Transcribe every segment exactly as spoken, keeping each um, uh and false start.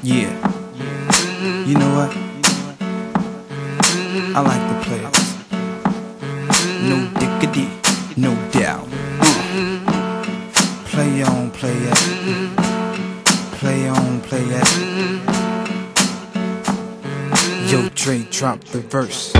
Yeah. You know what? I like the players. No diggity, no doubt. Uh. Play on, play it. Play on, play it. Yo, Dre, drop the verse.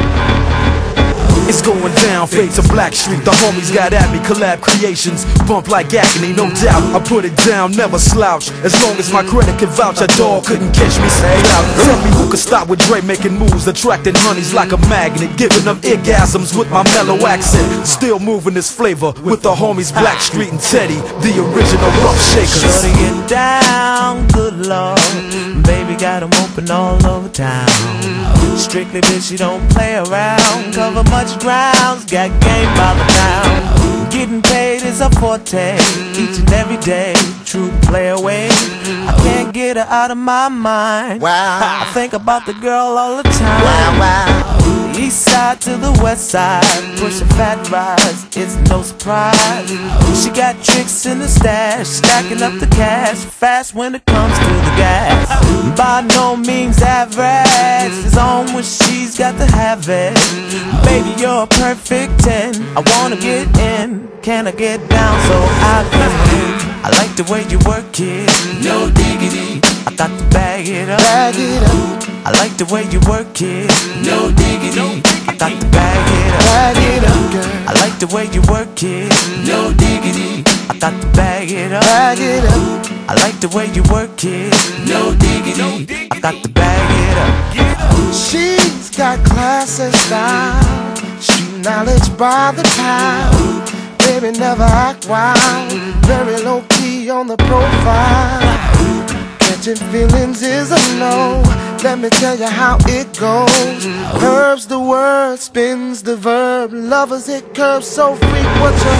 It's going down, fade to Black Street. The homies got at me, collab creations. Bump like acne, no doubt. I put it down, never slouch. As long as my credit can vouch, a dog couldn't catch me. Say out. Tell me who could stop with Dre making moves, attracting honeys like a magnet, giving them orgasms with my mellow accent. Still moving this flavor with the homies Black Street and Teddy, the original rough shakers. Shorty get down, good lord. Baby got them open all over town. Strictly bitch, she don't play around. Cover much grounds, got game by the pound. Getting paid is a forte, each and every day. True player way, I can't get her out of my mind. Wow. I think about the girl all the time. Wow, wow. East side to the west side, pushing fat rise, it's no surprise. She got tricks in the stash, stacking up the cash, fast when it comes to the gas. By no means average, it's on when she's got to have it. Baby, you're a perfect ten, I wanna get in, can I get down so I can win? I like the way you work it, no diggity, I got to bag it up. Bag it up. I like the way you work it, no diggity, I got to bag it up. Bag it up, girl. I like the way you work it, no diggity, I got to bag it up. Bag it up. I like the way you work it, no diggity, I got to bag it up. She's got class and style, street knowledge by the pound. Baby never act wild, very low key on the profile. Catching feelings is a no, let me tell you how it goes. Curves the word, spins the verb, lovers it curves so freak what you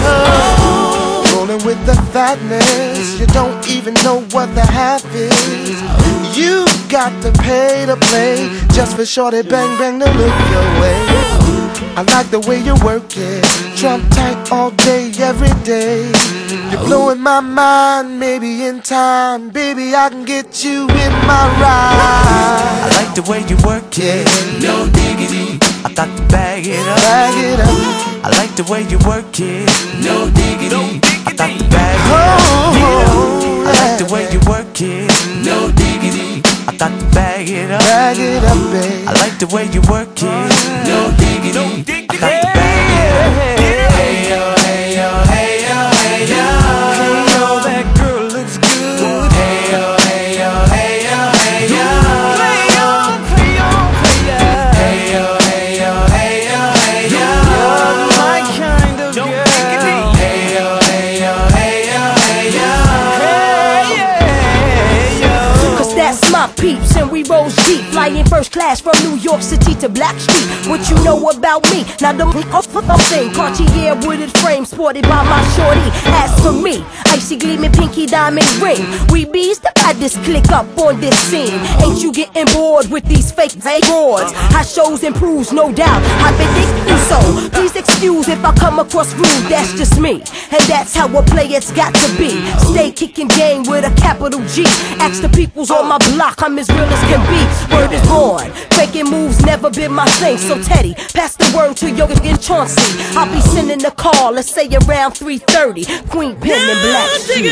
heard. Rolling with the fatness, you don't even know what the half is. You got to pay to play, just for shorty bang bang to look your way. I like the way you work it, trump tight all day, every day. You're blowing my mind, maybe in time, baby I can get you in my ride. I like the way you work it, no diggity, I got to bag it up. Bag it up. I like the way you work it, no diggity, I got to bag it Oh, up. I like the way you work it, no diggity, I got to bag it up. bag it up, babe. I like the way you work it, no diggity, I got to bag it up. Hey yo, hey yo, hey yo, hey yo, hey yo, that girl looks good. Hey yo, hey yo, hey yo, hey yo, play on, play on, play on. Hey yo, hey yo, hey yo, hey yo, you're my kind of girl. Hey yo, hey yo, hey yo, hey yo, hey yo. Cause that's my peeps and we rose deep, flying first class from New York City to Black Street. What you know about me? Now the thing, Cartier wooded frame sported by my shorty. As for me, icy gleaming pinky diamond ring. We bees the baddest click up on this scene. Ain't you getting bored with these fake broads? How shows improves, no doubt. I've been thinking so. Please excuse if I come across rude. That's just me, and that's how a player's got to be. Stay kicking game with a capital G. Ask the peoples on my block, I'm as real as can be. Word is born, faking moves never been my thing. So Teddy, pass the word to Yogi and Chauncey. I'll be sending a call, let's say around three thirty. Queen Pen and Black Street.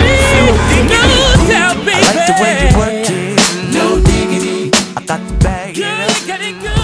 I like the way you work it, no diggity, I got to bag it up.